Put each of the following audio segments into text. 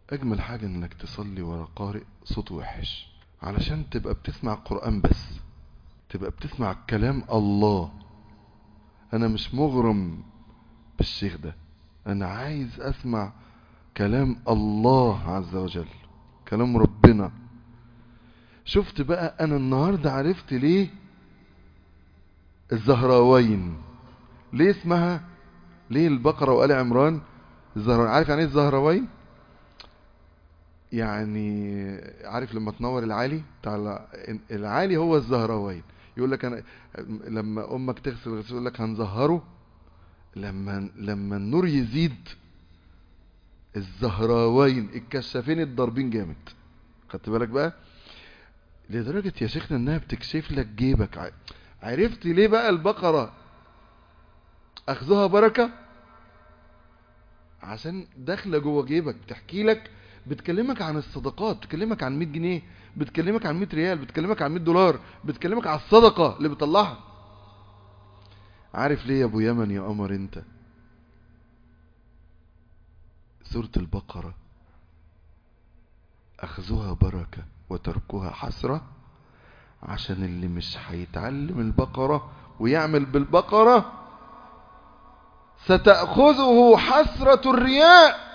اجمل حاجة انك تصلي ورا قارئ صوته وحش، علشان تبقى بتسمع القرآن، بس تبقى بتسمع كلام الله. انا مش مغرم بالشيخ ده، انا عايز اسمع كلام الله عز وجل، كلام ربنا. شفت بقى، انا النهاردة عرفت ليه الزهراوين، ليه اسمها، ليه البقرة وآل عمران الزهراوين. عارف يعني ايه الزهراوين؟ يعني عارف لما تنور العالي بتاع العالي هو الزهراوين. يقول لك انا لما امك تغسل الغسيل يقول لك هنزهره، لما النور يزيد الزهراوين الكشافين الضاربين جامد. خدت بالك بقى؟ لدرجة يا شيخنا انها بتكشف لك جيبك. عرفت ليه بقى البقرة اخذها بركة؟ عشان داخله جوه جيبك، بتحكي لك، بتكلمك عن الصدقات، بتكلمك عن 100 جنيه، بتكلمك عن 100 ريال، بتكلمك عن 100 دولار، بتكلمك عن الصدقة اللي بتطلعها. عارف ليه يا ابو يمن يا قمر انت سورة البقرة اخذها بركة وتركها حسرة؟ عشان اللي مش هيتعلم البقرة ويعمل بالبقرة ستأخذه حسرة الرياء،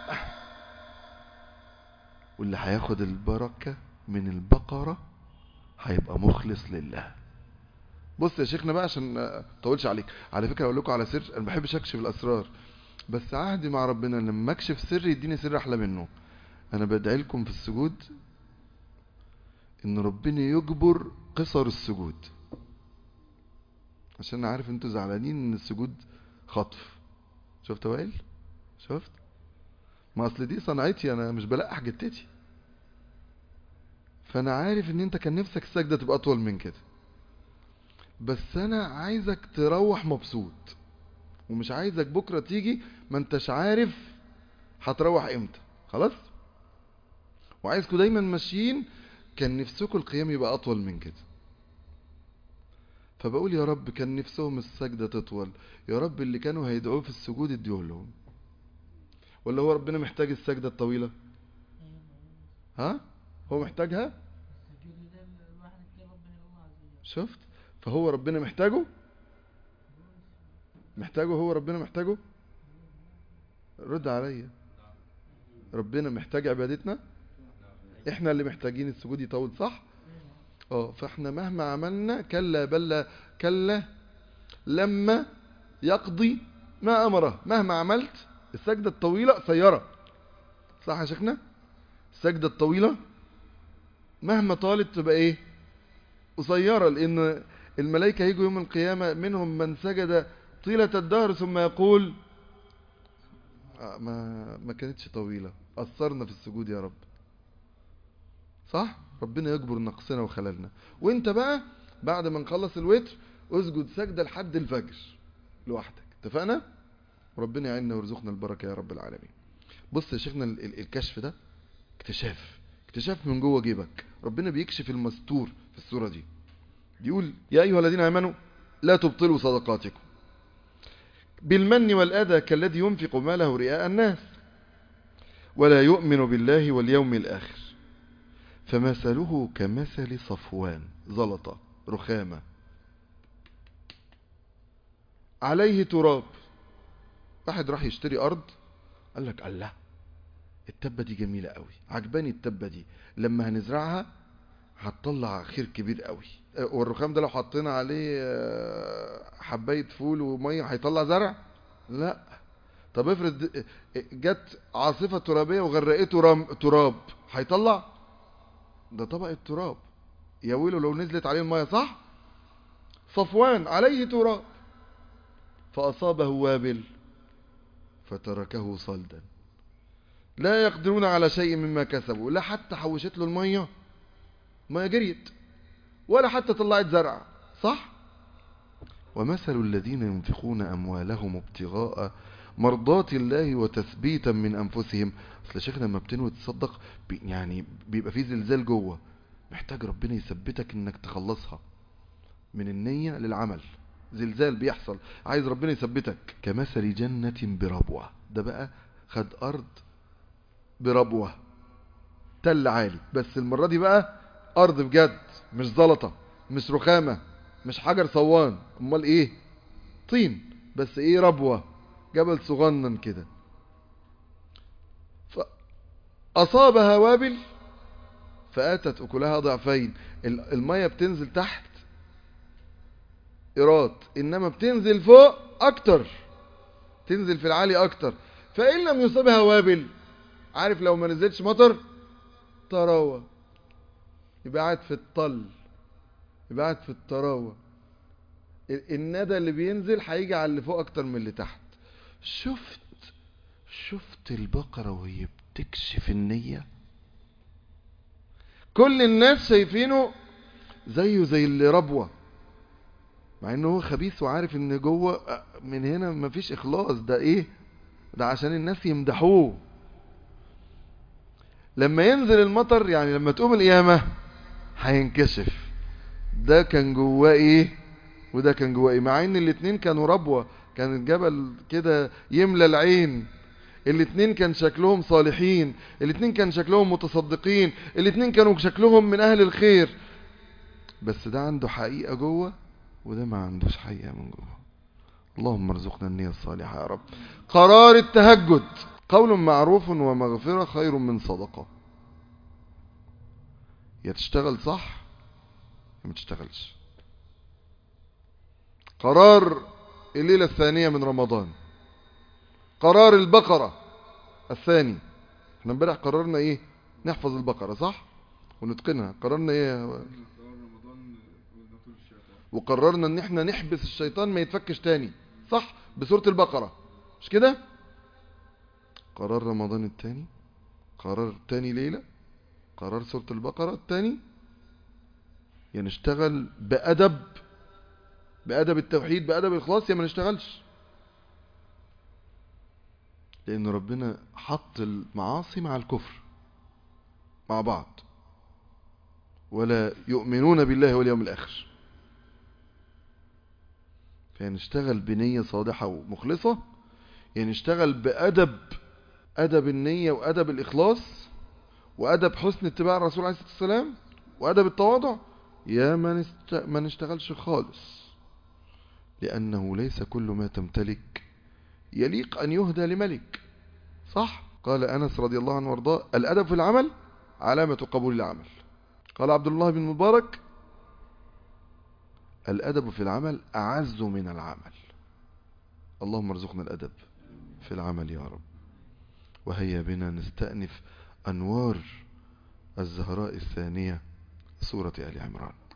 واللي هياخد البركة من البقرة هيبقى مخلص لله. بص يا شيخنا بقى عشان ما اطولش عليك، على فكرة اقول لكم على سر، انا ما بحبش اكشف الاسرار، بس عهدي مع ربنا لما اكشف سر يديني سر احلى منه. انا بدعي لكم في السجود ان ربنا يجبر قصر السجود، عشان انا عارف انتوا زعلانين ان السجود خطف. شفت وائل؟ شفت؟ ما اصل دي صنعتي، انا مش بلقح جتتي، فانا عارف ان انت كان نفسك السجدة تبقى اطول من كده، بس انا عايزك تروح مبسوط، ومش عايزك بكرة تيجي ما انتش عارف هتروح امتى. خلاص؟ وعايزكم دايما ماشيين كان نفسكم القيام يبقى اطول من كده. فبقول يا رب كان نفسهم السجدة تطول، يا رب اللي كانوا هيدعوه في السجود اديه لهم. ولا هو ربنا محتاج السجدة الطويلة؟ ها؟ هو محتاجها؟ شفت؟ فهو ربنا محتاجه، هو ربنا محتاجه. رد عليا، ربنا محتاج عبادتنا، احنا اللي محتاجين السجود يطول، صح؟ فاحنا مهما عملنا كلا بل كلا لما يقضي ما امره. مهما عملت السجدة الطويلة قصيرة، صح يا شيخنا؟ السجدة الطويلة مهما طالت تبقى ايه؟ قصيرة، لان الملائكة هيجوا يوم القيامة منهم من سجد طيلة الدهر ثم يقول ما كانتش طويلة، قصرنا في السجود يا رب. صح؟ ربنا يجبر نقصنا وخللنا. وانت بقى بعد ما نخلص الوتر اسجد سجدة لحد الفجر لوحدك. اتفقنا؟ ربنا يعيننا ويرزقنا البركة يا رب العالمين. بص يا شيخنا الكشف ده اكتشاف من جوه جيبك. ربنا بيكشف المستور في السورة دي، بيقول يا أيها الذين آمنوا لا تبطلوا صدقاتكم بالمن والأذى كالذي ينفق ماله رئاء الناس ولا يؤمن بالله واليوم الآخر فمثله كمثل صفوان زلطة رخامة عليه تراب. واحد راح يشتري أرض، قال لك الله التبة دي جميلة قوي، عجباني التبة دي، لما هنزرعها هتطلع خير كبير قوي. والرخام ده لو حطينا عليه حباية فول ومية هيطلع زرع؟ لا. طب افرض جت عاصفة ترابية وغرقته تراب، هيطلع؟ ده طبقة تراب، يا ويله لو نزلت عليه المية، صح؟ صفوان عليه تراب فأصابه وابل فتركه صلدا لا يقدرون على شيء مما كسبوا. لا حتى حوشت له المية، ما جريت، ولا حتى طلعت زرع، صح؟ ومثل الذين ينفقون أموالهم ابتغاء مرضات الله وتثبيتا من أنفسهم. أصل شيخنا لما بتنوي تصدق يعني بيبقى فيه زلزال جوه، محتاج ربنا يثبتك انك تخلصها من النية للعمل، زلزال بيحصل، عايز ربنا يثبتك. كمثل جنة بربوة، ده بقى خد أرض بربوة، تل عالي، بس المرة دي بقى ارض بجد، مش زلطة، مش رخامة، مش حجر صوان، امال ايه؟ طين، بس ايه؟ ربوة، جبل صغنن كده. فاصابها وابل فاتت اكلها ضعفين. المية بتنزل تحت ايراد، انما بتنزل فوق اكتر، تنزل في العالي اكتر. فان لم يصبها وابل، عارف لو ما نزلش مطر، طراوة، يبقى قاعد في الطل، يبقى قاعد في الطراوة. الندى اللي بينزل هيجي على اللي فوق اكتر من اللي تحت. شفت البقرة وهي بتكشف النية؟ كل الناس شايفينه زيه زي اللي ربوة، مع انه هو خبيث وعارف ان جوه من هنا مفيش اخلاص. ده ايه؟ ده عشان الناس يمدحوه. لما ينزل المطر، يعني لما تقوم القيامة، هينكشف ده كان جواه ايه وده كان جواه ايه. مع ان الاتنين كانوا ربوة، كان الجبل كده يملى العين، الاتنين كان شكلهم صالحين، الاتنين كان شكلهم متصدقين، الاتنين كانوا شكلهم من اهل الخير، بس ده عنده حقيقة جوه وده ما عندوش حقيقة من جوه. اللهم ارزقنا النية الصالحة يا رب. قرار التهجد: قول معروف ومغفرة خير من صدقة. يا تشتغل صح يا ما تشتغلش. قرار الليلة الثانية من رمضان، قرار البقرة الثاني. احنا امبارح قررنا ايه؟ نحفظ البقرة صح ونتقنها. قررنا ايه؟ وقررنا ان احنا نحبس الشيطان ما يتفكش تاني صح بسورة البقرة، مش كده؟ قرار رمضان الثاني، قرار تاني ليلة، قرار سورة البقرة الثاني. يا نشتغل بأدب التوحيد، بأدب الإخلاص، يا ما نشتغلش. لأن ربنا حط المعاصي مع الكفر مع بعض، ولا يؤمنون بالله واليوم الآخر. فنشتغل بنية صادحة ومخلصة، يعني نشتغل أدب النية وأدب الإخلاص وأدب حسن اتباع الرسول عليه الصلاة والسلام وأدب التواضع، يا ما نشتغلش خالص. لأنه ليس كل ما تمتلك يليق أن يهدى لملك، صح؟ قال أنس رضي الله عنه وارضاه: الأدب في العمل علامة قبول العمل. قال عبد الله بن مبارك: الأدب في العمل أعز من العمل. اللهم ارزقنا الأدب في العمل يا رب. وهيا بنا نستأنف أنوار الزهراء الثانية، سورة آل عمران.